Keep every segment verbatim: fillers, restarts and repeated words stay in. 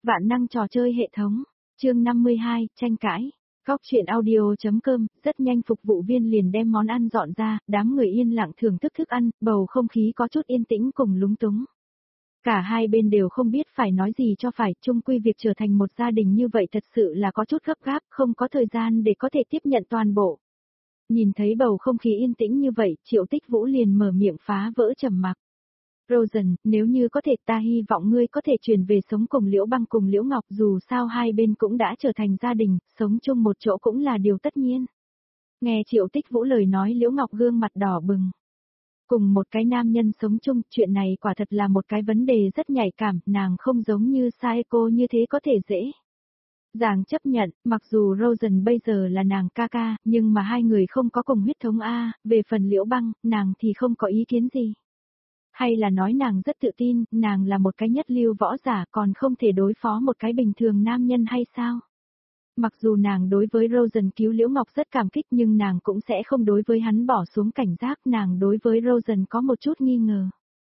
Vạn năng trò chơi hệ thống, chương năm mươi hai, tranh cãi. Góc chuyện audio.com, rất nhanh phục vụ viên liền đem món ăn dọn ra, đám người yên lặng thưởng thức thức ăn, bầu không khí có chút yên tĩnh cùng lúng túng. Cả hai bên đều không biết phải nói gì cho phải, chung quy việc trở thành một gia đình như vậy thật sự là có chút gấp gáp, không có thời gian để có thể tiếp nhận toàn bộ. Nhìn thấy bầu không khí yên tĩnh như vậy, Triệu Tích Vũ liền mở miệng phá vỡ trầm mặc. Rosen, nếu như có thể ta hy vọng ngươi có thể chuyển về sống cùng Liễu Băng cùng Liễu Ngọc, dù sao hai bên cũng đã trở thành gia đình, sống chung một chỗ cũng là điều tất nhiên. Nghe Triệu Tích Vũ lời nói, Liễu Ngọc gương mặt đỏ bừng. Cùng một cái nam nhân sống chung, chuyện này quả thật là một cái vấn đề rất nhạy cảm, nàng không giống như Saeko như thế có thể dễ dàng chấp nhận, mặc dù Rosen bây giờ là nàng ca ca, nhưng mà hai người không có cùng huyết thống A, về phần Liễu Băng, nàng thì không có ý kiến gì. Hay là nói nàng rất tự tin, nàng là một cái nhất lưu võ giả còn không thể đối phó một cái bình thường nam nhân hay sao? Mặc dù nàng đối với Rosen cứu Liễu Ngọc rất cảm kích nhưng nàng cũng sẽ không đối với hắn bỏ xuống cảnh giác, nàng đối với Rosen có một chút nghi ngờ.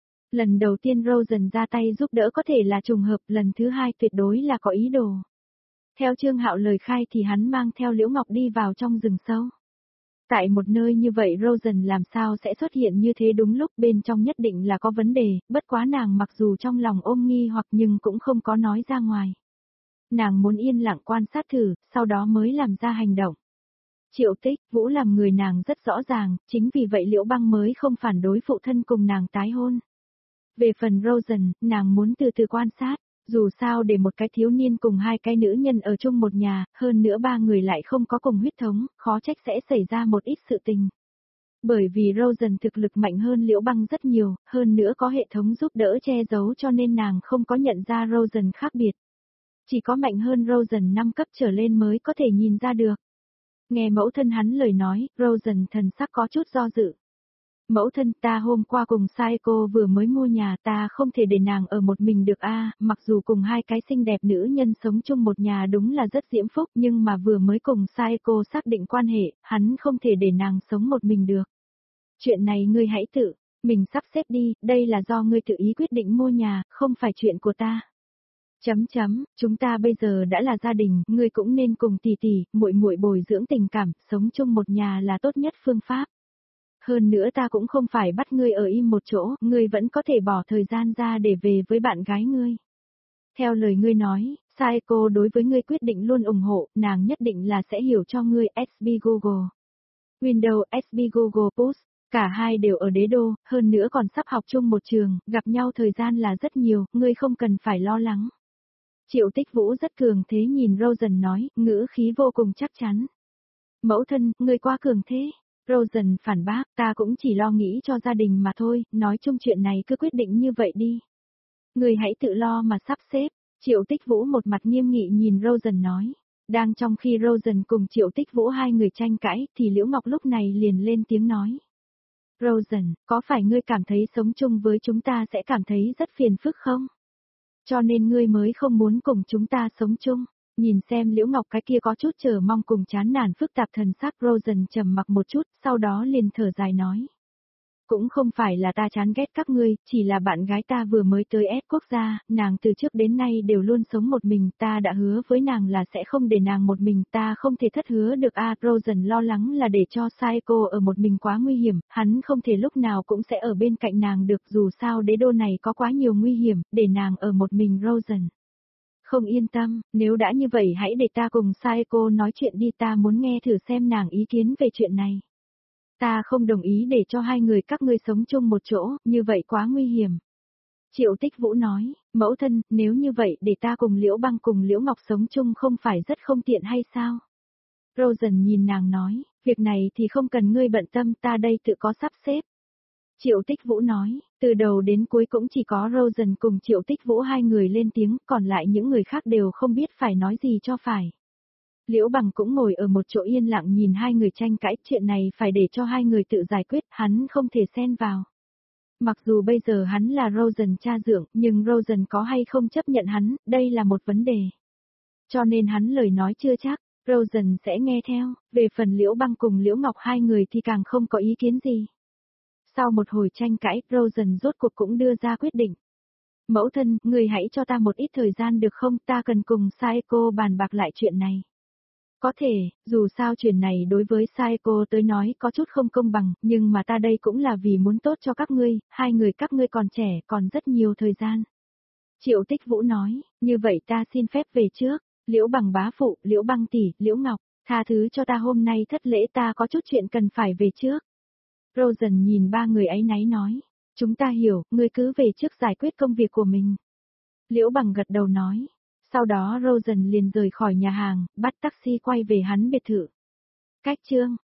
Lần đầu tiên Rosen ra tay giúp đỡ có thể là trùng hợp, lần thứ hai tuyệt đối là có ý đồ. Theo Trương Hạo lời khai thì hắn mang theo Liễu Ngọc đi vào trong rừng sâu. Tại một nơi như vậy Rosen làm sao sẽ xuất hiện như thế đúng lúc, bên trong nhất định là có vấn đề, bất quá nàng mặc dù trong lòng ôm nghi hoặc nhưng cũng không có nói ra ngoài. Nàng muốn yên lặng quan sát thử, sau đó mới làm ra hành động. Triệu Tích Vũ làm người nàng rất rõ ràng, chính vì vậy Liễu Băng mới không phản đối phụ thân cùng nàng tái hôn. Về phần Rosen, nàng muốn từ từ quan sát. Dù sao để một cái thiếu niên cùng hai cái nữ nhân ở chung một nhà, hơn nữa ba người lại không có cùng huyết thống, khó trách sẽ xảy ra một ít sự tình. Bởi vì Rosen thực lực mạnh hơn Liễu Băng rất nhiều, hơn nữa có hệ thống giúp đỡ che giấu cho nên nàng không có nhận ra Rosen khác biệt. Chỉ có mạnh hơn Rosen năm cấp trở lên mới có thể nhìn ra được. Nghe mẫu thân hắn lời nói, Rosen thần sắc có chút do dự. Mẫu thân, ta hôm qua cùng Saeko vừa mới mua nhà, ta không thể để nàng ở một mình được a, mặc dù cùng hai cái xinh đẹp nữ nhân sống chung một nhà đúng là rất diễm phúc, nhưng mà vừa mới cùng Saeko xác định quan hệ, hắn không thể để nàng sống một mình được. Chuyện này ngươi hãy tự mình sắp xếp đi, đây là do ngươi tự ý quyết định mua nhà, không phải chuyện của ta. Chấm chấm, chúng ta bây giờ đã là gia đình, ngươi cũng nên cùng tỷ tỷ, muội muội bồi dưỡng tình cảm, sống chung một nhà là tốt nhất phương pháp. Hơn nữa ta cũng không phải bắt ngươi ở im một chỗ, ngươi vẫn có thể bỏ thời gian ra để về với bạn gái ngươi. Theo lời ngươi nói, Saeko đối với ngươi quyết định luôn ủng hộ, nàng nhất định là sẽ hiểu cho ngươi. ét bê Google Windows ét bê Google Plus, cả hai đều ở đế đô, hơn nữa còn sắp học chung một trường, gặp nhau thời gian là rất nhiều, ngươi không cần phải lo lắng. Triệu Tích Vũ rất cường thế nhìn Rosen nói, ngữ khí vô cùng chắc chắn. Mẫu thân, ngươi quá cường thế. Rosen phản bác, ta cũng chỉ lo nghĩ cho gia đình mà thôi, nói chung chuyện này cứ quyết định như vậy đi. Người hãy tự lo mà sắp xếp. Triệu Tích Vũ một mặt nghiêm nghị nhìn Rosen nói. Đang trong khi Rosen cùng Triệu Tích Vũ hai người tranh cãi, thì Liễu Ngọc lúc này liền lên tiếng nói. Rosen, có phải ngươi cảm thấy sống chung với chúng ta sẽ cảm thấy rất phiền phức không? Cho nên ngươi mới không muốn cùng chúng ta sống chung. Nhìn xem Liễu Ngọc cái kia có chút chờ mong cùng chán nản phức tạp thần sắc, Rosen trầm mặc một chút, sau đó liền thở dài nói. Cũng không phải là ta chán ghét các ngươi, chỉ là bạn gái ta vừa mới tới S quốc gia, nàng từ trước đến nay đều luôn sống một mình, ta đã hứa với nàng là sẽ không để nàng một mình, ta không thể thất hứa được a. Rosen lo lắng là để cho Saeko ở một mình quá nguy hiểm, hắn không thể lúc nào cũng sẽ ở bên cạnh nàng được, dù sao đế đô này có quá nhiều nguy hiểm, để nàng ở một mình. Rosen không yên tâm, nếu đã như vậy hãy để ta cùng Saeko nói chuyện đi, ta muốn nghe thử xem nàng ý kiến về chuyện này. Ta không đồng ý để cho hai người các ngươi sống chung một chỗ, như vậy quá nguy hiểm. Triệu Tích Vũ nói, mẫu thân, nếu như vậy để ta cùng Liễu Băng cùng Liễu Ngọc sống chung không phải rất không tiện hay sao? Rosen nhìn nàng nói, việc này thì không cần ngươi bận tâm, ta đây tự có sắp xếp. Triệu Tích Vũ nói, từ đầu đến cuối cũng chỉ có Rosen cùng Triệu Tích Vũ hai người lên tiếng, còn lại những người khác đều không biết phải nói gì cho phải. Liễu Bằng cũng ngồi ở một chỗ yên lặng nhìn hai người tranh cãi, chuyện này phải để cho hai người tự giải quyết, hắn không thể xen vào. Mặc dù bây giờ hắn là Rosen cha dượng, nhưng Rosen có hay không chấp nhận hắn, đây là một vấn đề. Cho nên hắn lời nói chưa chắc, Rosen sẽ nghe theo, về phần Liễu Băng cùng Liễu Ngọc hai người thì càng không có ý kiến gì. Sau một hồi tranh cãi, Rosen rốt cuộc cũng đưa ra quyết định. Mẫu thân, người hãy cho ta một ít thời gian được không, ta cần cùng Saeko bàn bạc lại chuyện này. Có thể, dù sao chuyện này đối với Saeko tới nói có chút không công bằng, nhưng mà ta đây cũng là vì muốn tốt cho các ngươi, hai người các ngươi còn trẻ, còn rất nhiều thời gian. Triệu Tích Vũ nói, như vậy ta xin phép về trước, Liễu Bằng bá phụ, Liễu Băng tỷ, Liễu Ngọc, tha thứ cho ta hôm nay thất lễ, ta có chút chuyện cần phải về trước. Rosen nhìn ba người áy náy nói, chúng ta hiểu, ngươi cứ về trước giải quyết công việc của mình. Liễu Bằng gật đầu nói. Sau đó Rosen liền rời khỏi nhà hàng, bắt taxi quay về hắn biệt thự. Cách chương